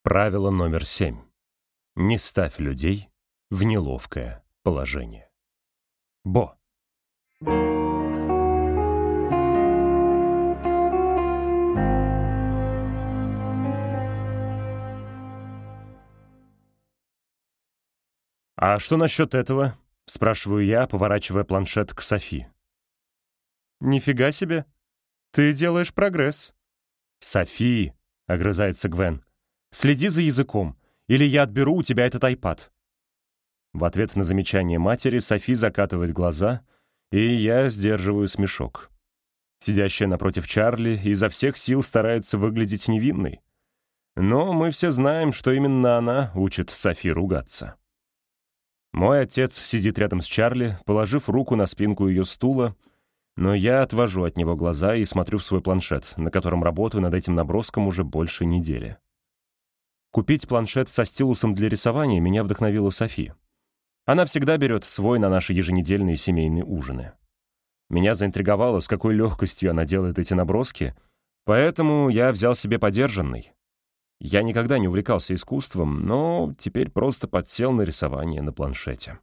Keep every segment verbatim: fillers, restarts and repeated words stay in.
Правило номер семь. Не ставь людей в неловкое положение. Бо. «А что насчет этого?» — спрашиваю я, поворачивая планшет к Софи. «Нифига себе! Ты делаешь прогресс!» «Софи!» — огрызается Гвен. «Следи за языком, или я отберу у тебя этот айпад». В ответ на замечание матери Софи закатывает глаза, и я сдерживаю смешок. Сидящая напротив Чарли изо всех сил старается выглядеть невинной. Но мы все знаем, что именно она учит Софи ругаться. Мой отец сидит рядом с Чарли, положив руку на спинку ее стула, но я отвожу от него глаза и смотрю в свой планшет, на котором работаю над этим наброском уже больше недели. Купить планшет со стилусом для рисования меня вдохновила Софи. Она всегда берет свой на наши еженедельные семейные ужины. Меня заинтриговало, с какой легкостью она делает эти наброски, поэтому я взял себе подержанный. Я никогда не увлекался искусством, но теперь просто подсел на рисование на планшете.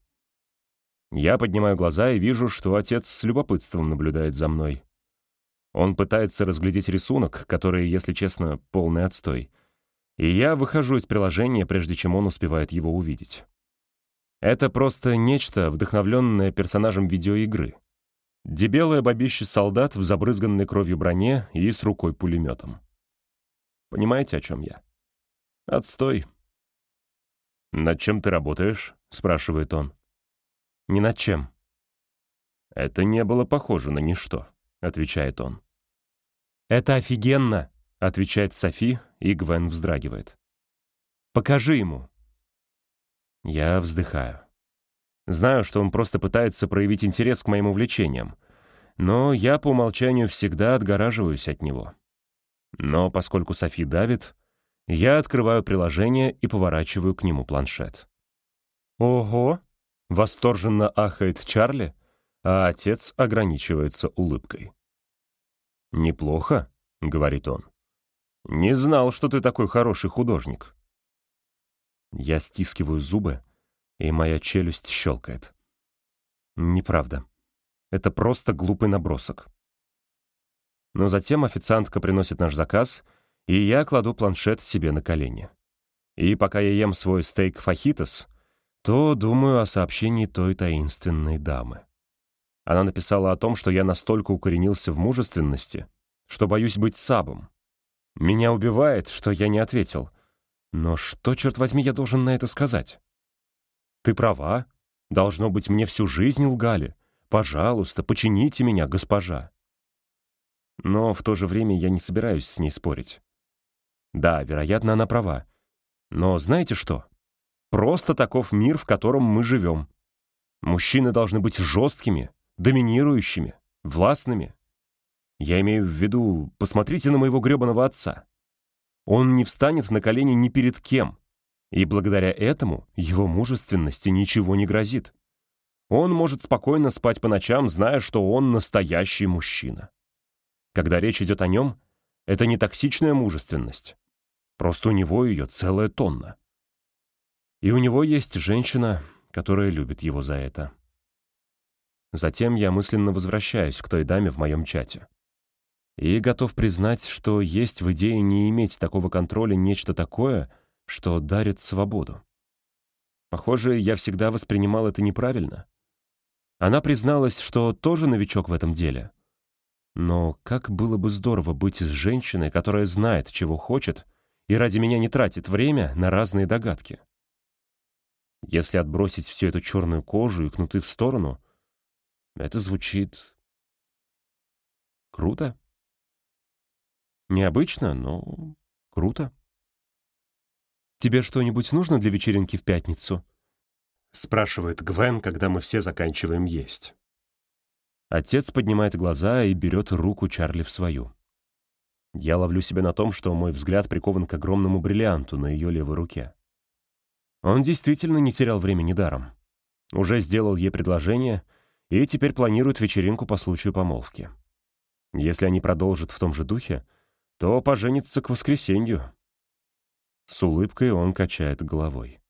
Я поднимаю глаза и вижу, что отец с любопытством наблюдает за мной. Он пытается разглядеть рисунок, который, если честно, полный отстой. И я выхожу из приложения, прежде чем он успевает его увидеть. Это просто нечто, вдохновленное персонажем видеоигры. Дебелое бабище-солдат в забрызганной кровью броне и с рукой-пулеметом. Понимаете, о чем я? Отстой. «Над чем ты работаешь?» — спрашивает он. «Ни над чем». «Это не было похоже на ничто», — отвечает он. «Это офигенно», — отвечает Софи, и Гвен вздрагивает. «Покажи ему». Я вздыхаю. Знаю, что он просто пытается проявить интерес к моим увлечениям, но я по умолчанию всегда отгораживаюсь от него. Но поскольку Софи давит, я открываю приложение и поворачиваю к нему планшет. «Ого!» — восторженно ахает Чарли, а отец ограничивается улыбкой. «Неплохо», — говорит он. «Не знал, что ты такой хороший художник». Я стискиваю зубы, и моя челюсть щелкает. Неправда. Это просто глупый набросок. Но затем официантка приносит наш заказ, и я кладу планшет себе на колени. И пока я ем свой стейк-фахитос, то думаю о сообщении той таинственной дамы. Она написала о том, что я настолько укоренился в мужественности, что боюсь быть сабом. Меня убивает, что я не ответил. Но что, черт возьми, я должен на это сказать? Ты права. Должно быть, мне всю жизнь лгали. Пожалуйста, почините меня, госпожа. Но в то же время я не собираюсь с ней спорить. Да, вероятно, она права. Но знаете что? Просто таков мир, в котором мы живем. Мужчины должны быть жесткими, доминирующими, властными. Я имею в виду, посмотрите на моего гребаного отца. Он не встанет на колени ни перед кем, и благодаря этому его мужественности ничего не грозит. Он может спокойно спать по ночам, зная, что он настоящий мужчина. Когда речь идет о нем, это не токсичная мужественность. Просто у него ее целая тонна. И у него есть женщина, которая любит его за это. Затем я мысленно возвращаюсь к той даме в моем чате. И готов признать, что есть в идее не иметь такого контроля нечто такое, что дарит свободу. Похоже, я всегда воспринимал это неправильно. Она призналась, что тоже новичок в этом деле. Но как было бы здорово быть с женщиной, которая знает, чего хочет, и ради меня не тратит время на разные догадки. Если отбросить всю эту черную кожу и кнуты в сторону, это звучит круто. Необычно, но круто. «Тебе что-нибудь нужно для вечеринки в пятницу?» — спрашивает Гвен, когда мы все заканчиваем есть. Отец поднимает глаза и берет руку Чарли в свою. Я ловлю себя на том, что мой взгляд прикован к огромному бриллианту на ее левой руке. Он действительно не терял времени даром. Уже сделал ей предложение и теперь планирует вечеринку по случаю помолвки. Если они продолжат в том же духе, то поженятся к воскресенью. С улыбкой он качает головой.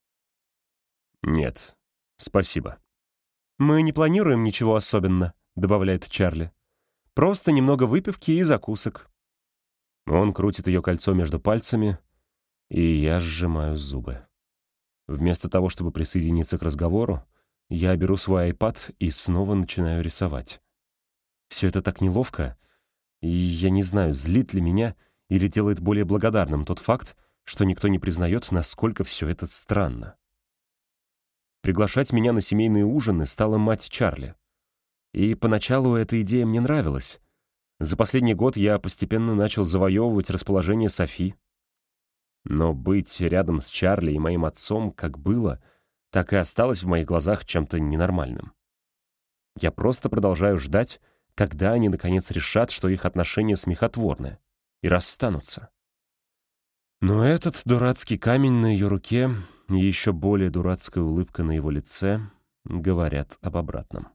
«Нет, спасибо». «Мы не планируем ничего особенно», — добавляет Чарли. «Просто немного выпивки и закусок». Он крутит ее кольцо между пальцами, и я сжимаю зубы. Вместо того, чтобы присоединиться к разговору, я беру свой iPad и снова начинаю рисовать. Все это так неловко, и я не знаю, злит ли меня или делает более благодарным тот факт, что никто не признает, насколько все это странно. Приглашать меня на семейные ужины стала мать Чарли. И поначалу эта идея мне нравилась. За последний год я постепенно начал завоевывать расположение Софи. Но быть рядом с Чарли и моим отцом, как было, так и осталось в моих глазах чем-то ненормальным. Я просто продолжаю ждать, когда они наконец решат, что их отношения смехотворны, и расстанутся. Но этот дурацкий камень на ее руке и еще более дурацкая улыбка на его лице говорят об обратном.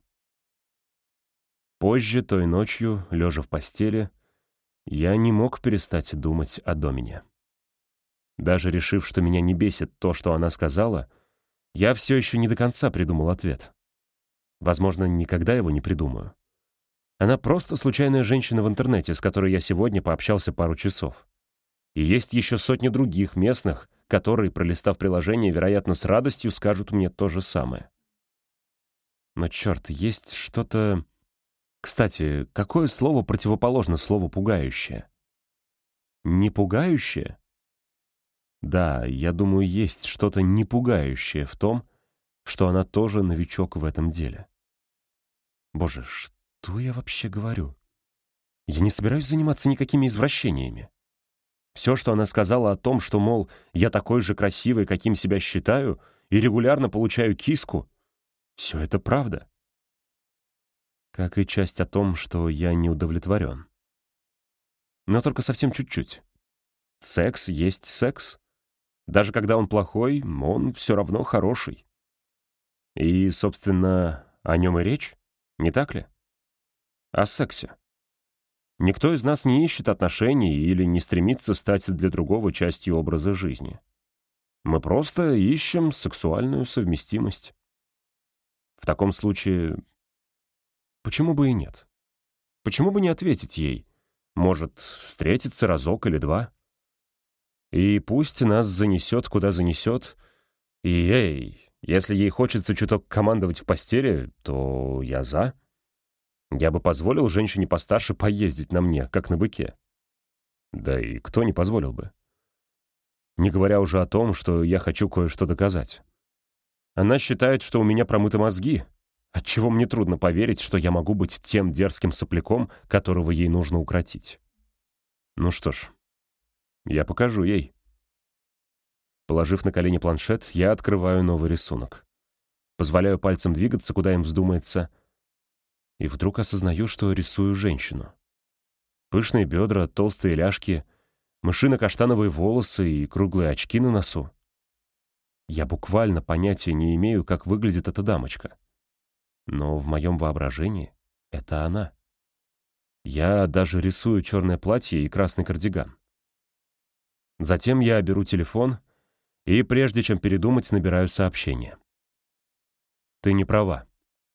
Позже, той ночью, лежа в постели, я не мог перестать думать о Домине. Даже решив, что меня не бесит то, что она сказала, я все еще не до конца придумал ответ. Возможно, никогда его не придумаю. Она просто случайная женщина в интернете, с которой я сегодня пообщался пару часов. И есть еще сотни других местных, которые, пролистав приложение, вероятно, с радостью скажут мне то же самое. Но, черт, есть что-то... Кстати, какое слово противоположно слову «пугающее»? Не пугающее? Да, я думаю, есть что-то не пугающее в том, что она тоже новичок в этом деле. Боже, что я вообще говорю? Я не собираюсь заниматься никакими извращениями. Все, что она сказала о том, что, мол, я такой же красивый, каким себя считаю, и регулярно получаю киску, все это правда. Как и часть о том, что я не удовлетворен. Но только совсем чуть-чуть. Секс есть секс. Даже когда он плохой, он все равно хороший. И, собственно, о нем и речь, не так ли? О сексе. Никто из нас не ищет отношений или не стремится стать для другого частью образа жизни. Мы просто ищем сексуальную совместимость. В таком случае, почему бы и нет? Почему бы не ответить ей? Может, встретиться разок или два? И пусть нас занесет, куда занесет. И, эй, если ей хочется чуток командовать в постели, то я за. Я бы позволил женщине постарше поездить на мне, как на быке. Да и кто не позволил бы? Не говоря уже о том, что я хочу кое-что доказать. Она считает, что у меня промыты мозги, отчего мне трудно поверить, что я могу быть тем дерзким сопляком, которого ей нужно укротить. Ну что ж, я покажу ей. Положив на колени планшет, я открываю новый рисунок. Позволяю пальцам двигаться, куда им вздумается, и вдруг осознаю, что рисую женщину. Пышные бедра, толстые ляжки, мышино-каштановые волосы и круглые очки на носу. Я буквально понятия не имею, как выглядит эта дамочка. Но в моем воображении это она. Я даже рисую черное платье и красный кардиган. Затем я беру телефон и, прежде чем передумать, набираю сообщение. «Ты не права».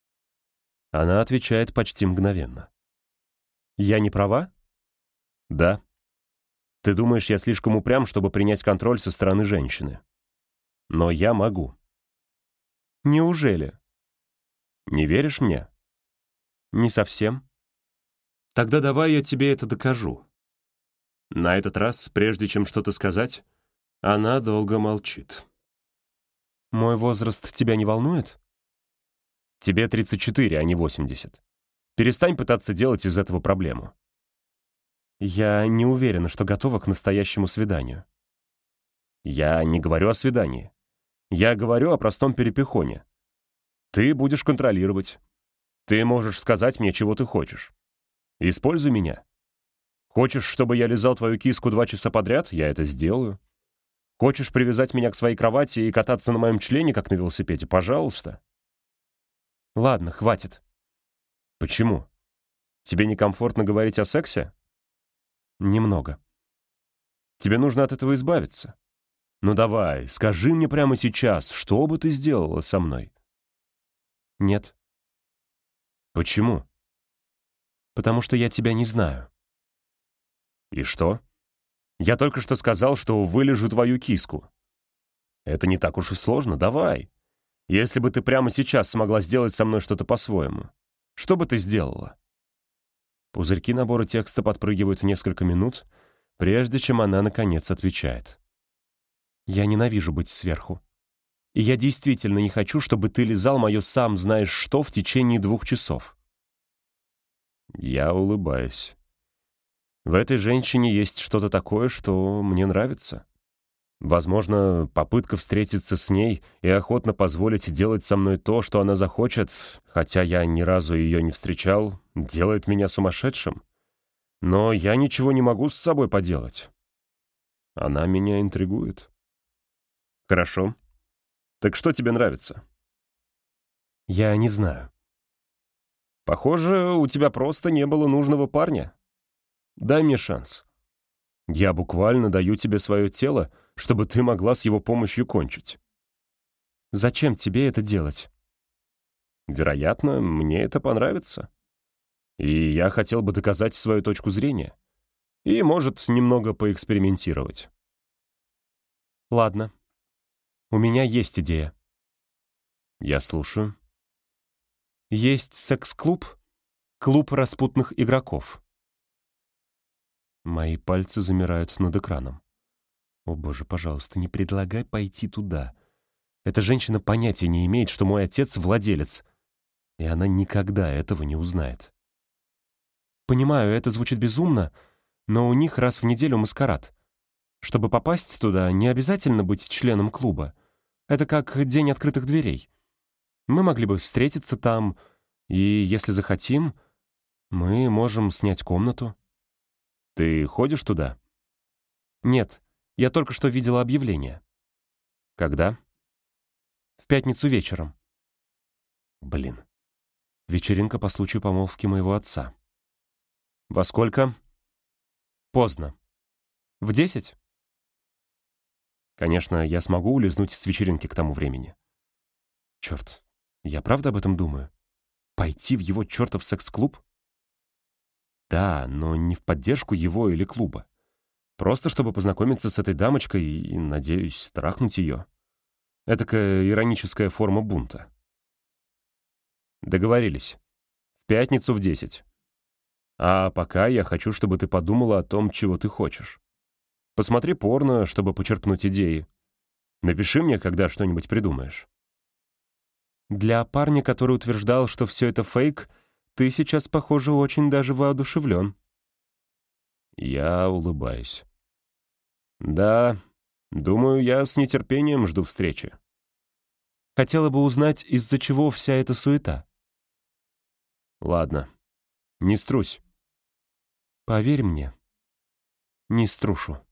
Она отвечает почти мгновенно. «Я не права?» «Да. Ты думаешь, я слишком упрям, чтобы принять контроль со стороны женщины. Но я могу». «Неужели?» «Не веришь мне?» «Не совсем». «Тогда давай я тебе это докажу». На этот раз, прежде чем что-то сказать, она долго молчит. «Мой возраст тебя не волнует?» «Тебе тридцать четыре, а не восемьдесят. Перестань пытаться делать из этого проблему». «Я не уверена, что готова к настоящему свиданию». «Я не говорю о свидании. Я говорю о простом перепихоне. Ты будешь контролировать. Ты можешь сказать мне, чего ты хочешь. Используй меня. Хочешь, чтобы я лизал твою киску два часа подряд? Я это сделаю. Хочешь привязать меня к своей кровати и кататься на моем члене, как на велосипеде? Пожалуйста». «Ладно, хватит». «Почему? Тебе некомфортно говорить о сексе?» «Немного». «Тебе нужно от этого избавиться. Ну давай, скажи мне прямо сейчас, что бы ты сделала со мной? Нет, Почему? потому что я тебя не знаю. И что? Я только что сказал, что вылежу твою киску. Это не так уж и сложно, давай. Если бы ты прямо сейчас смогла сделать со мной что-то по-своему, что бы ты сделала? Пузырьки набора текста подпрыгивают несколько минут, прежде чем она, наконец, отвечает. Я ненавижу быть сверху. И я действительно не хочу, чтобы ты лизал мое сам знаешь что в течение двух часов. Я улыбаюсь. В этой женщине есть что-то такое, что мне нравится. Возможно, попытка встретиться с ней и охотно позволить делать со мной то, что она захочет, хотя я ни разу ее не встречал, делает меня сумасшедшим. Но я ничего не могу с собой поделать. Она меня интригует. Хорошо. Так что тебе нравится? Я не знаю. Похоже, у тебя просто не было нужного парня. Дай мне шанс. Я буквально даю тебе свое тело, чтобы ты могла с его помощью кончить. Зачем тебе это делать? Вероятно, мне это понравится. И я хотел бы доказать свою точку зрения. И, может, немного поэкспериментировать. Ладно. У меня есть идея. Я слушаю. Есть секс-клуб, клуб распутных игроков. Мои пальцы замирают над экраном. О боже, пожалуйста, не предлагай пойти туда. Эта женщина понятия не имеет, что мой отец владелец, и она никогда этого не узнает. Понимаю, это звучит безумно, но у них раз в неделю маскарад. Чтобы попасть туда, не обязательно быть членом клуба. Это как день открытых дверей. Мы могли бы встретиться там, и, если захотим, мы можем снять комнату. Ты ходишь туда? Нет, я только что видела объявление. Когда? В пятницу вечером. Блин. Вечеринка по случаю помолвки моего отца. Во сколько? Поздно. В десять? Конечно, я смогу улизнуть с вечеринки к тому времени. Черт, я правда об этом думаю? Пойти в его чертов секс-клуб? Да, но не в поддержку его или клуба. Просто чтобы познакомиться с этой дамочкой и, надеюсь, страхнуть ее. Этакая ироническая форма бунта. Договорились. В пятницу в десять. А пока я хочу, чтобы ты подумала о том, чего ты хочешь. Посмотри порно, чтобы почерпнуть идеи. Напиши мне, когда что-нибудь придумаешь. Для парня, который утверждал, что все это фейк, ты сейчас, похоже, очень даже воодушевлен. Я улыбаюсь. Да, думаю, я с нетерпением жду встречи. Хотела бы узнать, из-за чего вся эта суета. Ладно, не струсь. Поверь мне, не струшу.